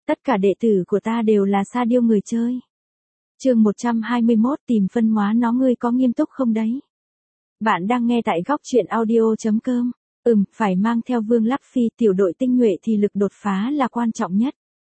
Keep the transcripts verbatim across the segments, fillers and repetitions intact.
Tất cả đệ tử của ta đều là sa điêu người chơi. Chương một trăm hai mươi mốt tìm phân hóa nó, ngươi có nghiêm túc không đấy? Bạn đang nghe tại góc truyện audio chấm com. Ừm, phải mang theo Vương Lắp Phi tiểu đội tinh nhuệ thì lực đột phá là quan trọng nhất.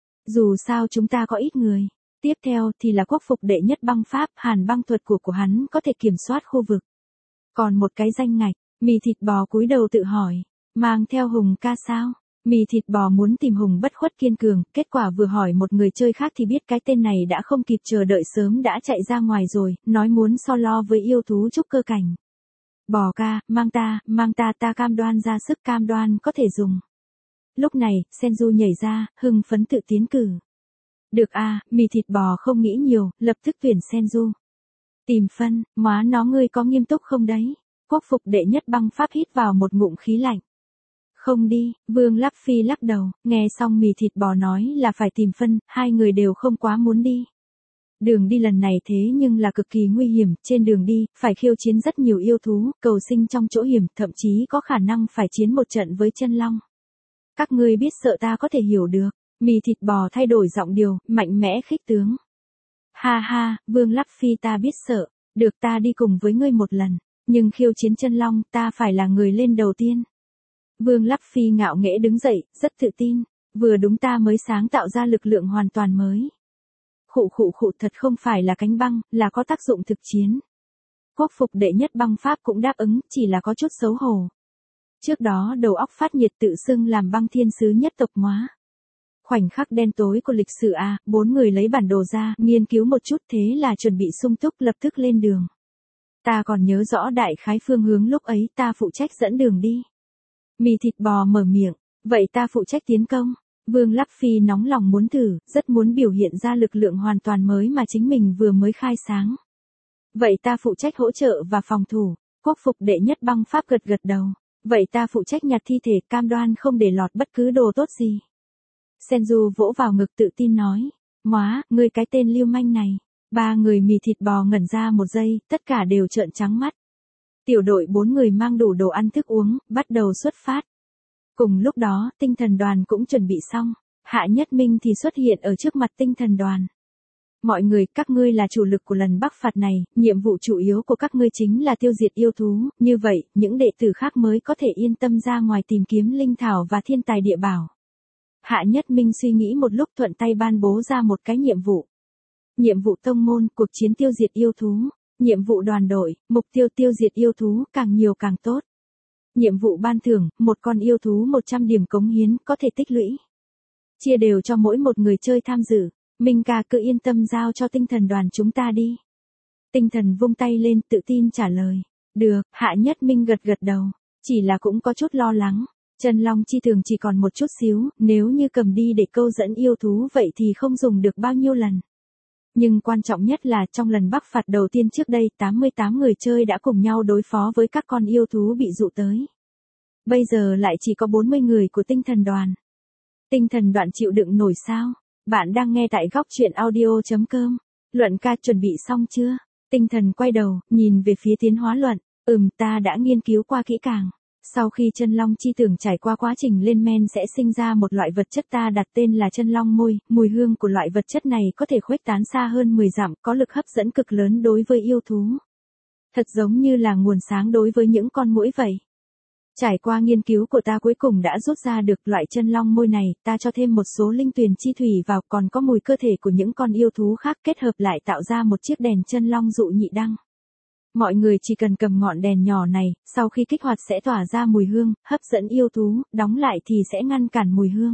Dù sao chúng ta có ít người. Tiếp theo thì là quốc phục đệ nhất băng pháp, hàn băng thuật của của hắn có thể kiểm soát khu vực. Còn một cái danh ngạch, mì thịt bò cúi đầu tự hỏi, mang theo Hùng ca sao? Mì thịt bò muốn tìm Hùng bất khuất kiên cường, kết quả vừa hỏi một người chơi khác thì biết cái tên này đã không kịp chờ đợi, sớm đã chạy ra ngoài rồi, nói muốn so lo với yêu thú trúc cơ cảnh. Bò ca, mang ta, mang ta, ta cam đoan ra sức, cam đoan có thể dùng. Lúc này, Senju nhảy ra, hưng phấn tự tiến cử. Được a, mì thịt bò không nghĩ nhiều, lập tức tuyển Senju. Tìm phân, móa nó, ngươi có nghiêm túc không đấy? Quốc phục đệ nhất băng pháp hít vào một ngụm khí lạnh. Không đi, Vương Lắp Phi lắc đầu, nghe xong mì thịt bò nói là phải tìm phân, hai người đều không quá muốn đi. Đường đi lần này thế nhưng là cực kỳ nguy hiểm, trên đường đi, phải khiêu chiến rất nhiều yêu thú, cầu sinh trong chỗ hiểm, thậm chí có khả năng phải chiến một trận với chân long. Các ngươi biết sợ ta có thể hiểu được, mì thịt bò thay đổi giọng điệu, mạnh mẽ khích tướng. Ha ha, Vương Lắp Phi ta biết sợ, được ta đi cùng với ngươi một lần, nhưng khiêu chiến chân long ta phải là người lên đầu tiên. Vương Lắp Phi ngạo nghễ đứng dậy, rất tự tin, vừa đúng ta mới sáng tạo ra lực lượng hoàn toàn mới. Khụ khụ khụ, thật không phải là cánh băng, là có tác dụng thực chiến. Quốc phục đệ nhất băng pháp cũng đáp ứng, chỉ là có chút xấu hổ. Trước đó đầu óc phát nhiệt tự xưng làm băng thiên sứ nhất tộc hóa. Khoảnh khắc đen tối của lịch sử a, bốn người lấy bản đồ ra, nghiên cứu một chút, thế là chuẩn bị sung túc lập tức lên đường. Ta còn nhớ rõ đại khái phương hướng lúc ấy, ta phụ trách dẫn đường đi. Mì thịt bò mở miệng, vậy ta phụ trách tiến công. Vương Lắp Phi nóng lòng muốn thử, rất muốn biểu hiện ra lực lượng hoàn toàn mới mà chính mình vừa mới khai sáng. Vậy ta phụ trách hỗ trợ và phòng thủ. Quốc phục đệ nhất băng pháp gật gật đầu. Vậy ta phụ trách nhặt thi thể, cam đoan không để lọt bất cứ đồ tốt gì. Senju vỗ vào ngực tự tin nói, móa, ngươi cái tên lưu manh này. Ba người mì thịt bò ngẩn ra một giây, tất cả đều trợn trắng mắt. Tiểu đội bốn người mang đủ đồ ăn thức uống, bắt đầu xuất phát. Cùng lúc đó, tinh thần đoàn cũng chuẩn bị xong. Hạ Nhất Minh thì xuất hiện ở trước mặt tinh thần đoàn. Mọi người, các ngươi là chủ lực của lần bắc phạt này, nhiệm vụ chủ yếu của các ngươi chính là tiêu diệt yêu thú, như vậy, những đệ tử khác mới có thể yên tâm ra ngoài tìm kiếm linh thảo và thiên tài địa bảo. Hạ Nhất Minh suy nghĩ một lúc, thuận tay ban bố ra một cái nhiệm vụ. Nhiệm vụ tông môn, cuộc chiến tiêu diệt yêu thú. Nhiệm vụ đoàn đội, mục tiêu tiêu diệt yêu thú, càng nhiều càng tốt. Nhiệm vụ ban thưởng, một con yêu thú một trăm điểm cống hiến, có thể tích lũy. Chia đều cho mỗi một người chơi tham dự. Minh ca cứ yên tâm giao cho tinh thần đoàn chúng ta đi. Tinh thần vung tay lên, tự tin trả lời. Được, Hạ Nhất Minh gật gật đầu. Chỉ là cũng có chút lo lắng. Chân long chi thường chỉ còn một chút xíu, nếu như cầm đi để câu dẫn yêu thú vậy thì không dùng được bao nhiêu lần. Nhưng quan trọng nhất là trong lần bắc phạt đầu tiên trước đây, tám mươi tám người chơi đã cùng nhau đối phó với các con yêu thú bị dụ tới. Bây giờ lại chỉ có bốn mươi người của tinh thần đoàn. Tinh thần đoàn chịu đựng nổi sao? Bạn đang nghe tại góc truyện audio chấm com. Luận ca chuẩn bị xong chưa? Tinh thần quay đầu, nhìn về phía tiến hóa luận. Ừm, ta đã nghiên cứu qua kỹ càng. Sau khi chân long chi tưởng trải qua quá trình lên men sẽ sinh ra một loại vật chất ta đặt tên là chân long môi, mùi hương của loại vật chất này có thể khuếch tán xa hơn mười dặm, có lực hấp dẫn cực lớn đối với yêu thú. Thật giống như là nguồn sáng đối với những con muỗi vậy. Trải qua nghiên cứu của ta cuối cùng đã rút ra được loại chân long môi này, ta cho thêm một số linh tuyền chi thủy vào, còn có mùi cơ thể của những con yêu thú khác kết hợp lại tạo ra một chiếc đèn chân long dụ nhị đăng. Mọi người chỉ cần cầm ngọn đèn nhỏ này, sau khi kích hoạt sẽ tỏa ra mùi hương, hấp dẫn yêu thú, đóng lại thì sẽ ngăn cản mùi hương.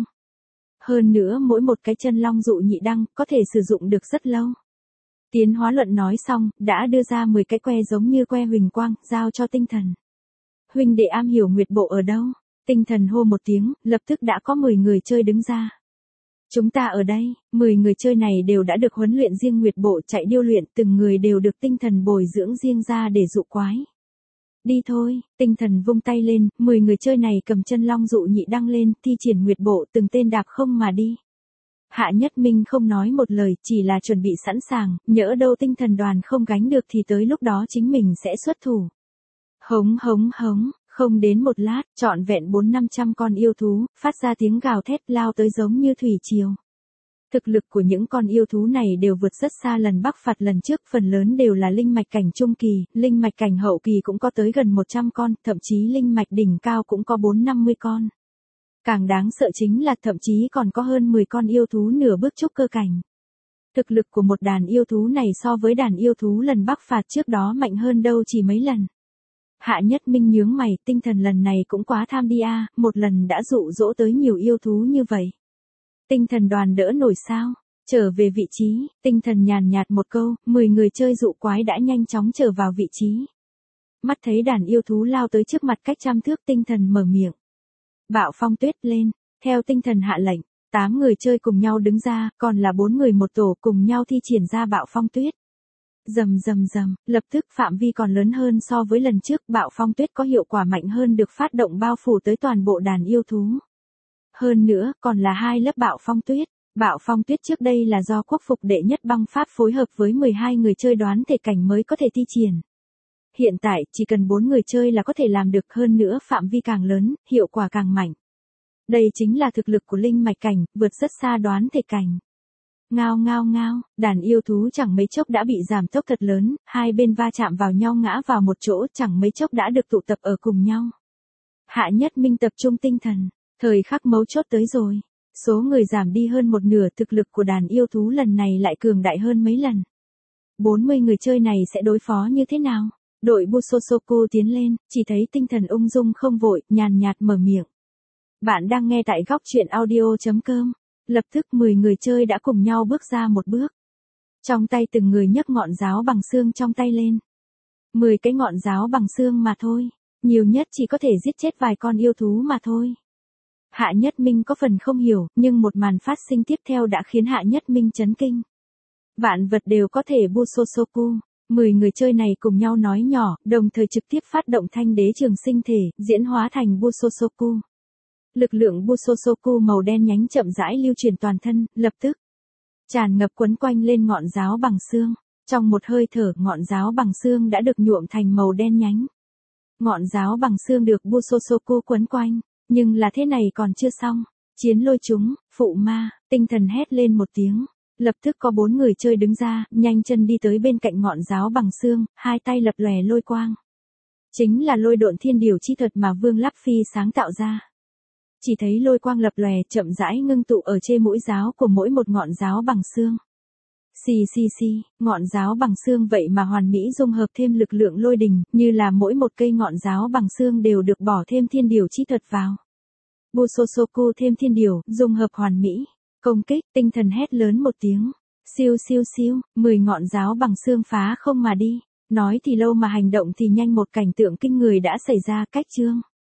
Hơn nữa mỗi một cái chân long dụ nhị đăng có thể sử dụng được rất lâu. Tiến hóa luận nói xong, đã đưa ra mười cái que giống như que huỳnh quang, giao cho tinh thần. Huynh đệ am hiểu nguyệt bộ ở đâu? Tinh thần hô một tiếng, lập tức đã có mười người chơi đứng ra. Chúng ta ở đây, mười người chơi này đều đã được huấn luyện riêng nguyệt bộ chạy điêu luyện, từng người đều được tinh thần bồi dưỡng riêng ra để dụ quái. Đi thôi, tinh thần vung tay lên, mười người chơi này cầm chân long dụ nhị đăng lên, thi triển nguyệt bộ từng tên đạp không mà đi. Hạ Nhất Minh không nói một lời, chỉ là chuẩn bị sẵn sàng, nhỡ đâu tinh thần đoàn không gánh được thì tới lúc đó chính mình sẽ xuất thủ. Hống hống hống. Không đến một lát, trọn vẹn bốn năm trăm con yêu thú, phát ra tiếng gào thét lao tới giống như thủy triều. Thực lực của những con yêu thú này đều vượt rất xa lần Bắc phạt lần trước, phần lớn đều là linh mạch cảnh trung kỳ, linh mạch cảnh hậu kỳ cũng có tới gần một trăm con, thậm chí linh mạch đỉnh cao cũng có bốn năm mươi con. Càng đáng sợ chính là thậm chí còn có hơn mười con yêu thú nửa bước trúc cơ cảnh. Thực lực của một đàn yêu thú này so với đàn yêu thú lần Bắc phạt trước đó mạnh hơn đâu chỉ mấy lần. Hạ Nhất Minh nhướng mày, tinh thần lần này cũng quá tham đi a, một lần đã dụ dỗ tới nhiều yêu thú như vậy. Tinh thần đoàn đỡ nổi sao? Trở về vị trí, tinh thần nhàn nhạt một câu, mười người chơi dụ quái đã nhanh chóng trở vào vị trí. Mắt thấy đàn yêu thú lao tới trước mặt cách trăm thước, tinh thần mở miệng. Bạo phong tuyết lên, theo tinh thần hạ lệnh, tám người chơi cùng nhau đứng ra, còn là bốn người một tổ cùng nhau thi triển ra bạo phong tuyết. Rầm rầm rầm, lập tức phạm vi còn lớn hơn so với lần trước, bạo phong tuyết có hiệu quả mạnh hơn được phát động bao phủ tới toàn bộ đàn yêu thú. Hơn nữa, còn là hai lớp bạo phong tuyết. Bạo phong tuyết trước đây là do quốc phục đệ nhất băng pháp phối hợp với mười hai người chơi đoán thể cảnh mới có thể thi triển. Hiện tại, chỉ cần bốn người chơi là có thể làm được, hơn nữa phạm vi càng lớn, hiệu quả càng mạnh. Đây chính là thực lực của linh mạch cảnh, vượt rất xa đoán thể cảnh. Ngao ngao ngao, đàn yêu thú chẳng mấy chốc đã bị giảm tốc thật lớn, hai bên va chạm vào nhau ngã vào một chỗ, chẳng mấy chốc đã được tụ tập ở cùng nhau. Hạ Nhất Minh tập trung tinh thần, thời khắc mấu chốt tới rồi. Số người giảm đi hơn một nửa, thực lực của đàn yêu thú lần này lại cường đại hơn mấy lần. bốn mươi người chơi này sẽ đối phó như thế nào? Đội Busosoku tiến lên, chỉ thấy tinh thần ung dung không vội, nhàn nhạt mở miệng. Bạn đang nghe tại góc truyện audio chấm com. Lập tức mười người chơi đã cùng nhau bước ra một bước. Trong tay từng người nhấc ngọn giáo bằng xương trong tay lên. mười cái ngọn giáo bằng xương mà thôi, nhiều nhất chỉ có thể giết chết vài con yêu thú mà thôi. Hạ Nhất Minh có phần không hiểu, nhưng một màn phát sinh tiếp theo đã khiến Hạ Nhất Minh chấn kinh. Vạn vật đều có thể Busosoku. mười người chơi này cùng nhau nói nhỏ, đồng thời trực tiếp phát động thanh đế trường sinh thể, diễn hóa thành Busosoku. Lực lượng Busosoku màu đen nhánh chậm rãi lưu truyền toàn thân, lập tức tràn ngập quấn quanh lên ngọn giáo bằng xương. Trong một hơi thở, ngọn giáo bằng xương đã được nhuộm thành màu đen nhánh. Ngọn giáo bằng xương được Busosoku quấn quanh, nhưng là thế này còn chưa xong. Chiến lôi chúng, phụ ma, tinh thần hét lên một tiếng. Lập tức có bốn người chơi đứng ra, nhanh chân đi tới bên cạnh ngọn giáo bằng xương, hai tay lập lòe lôi quang. Chính là lôi độn thiên điều chi thuật mà Vương Lắp Phi sáng tạo ra. Chỉ thấy lôi quang lập lòe chậm rãi ngưng tụ ở trên mũi giáo của mỗi một ngọn giáo bằng xương. Xì xì xì, ngọn giáo bằng xương vậy mà hoàn mỹ dung hợp thêm lực lượng lôi đình, như là mỗi một cây ngọn giáo bằng xương đều được bỏ thêm thiên điều chi thuật vào. Busosoku thêm thiên điều, dung hợp hoàn mỹ. Công kích, tinh thần hét lớn một tiếng. Siêu siêu siêu, mười ngọn giáo bằng xương phá không mà đi. Nói thì lâu mà hành động thì nhanh, một cảnh tượng kinh người đã xảy ra. Cách chương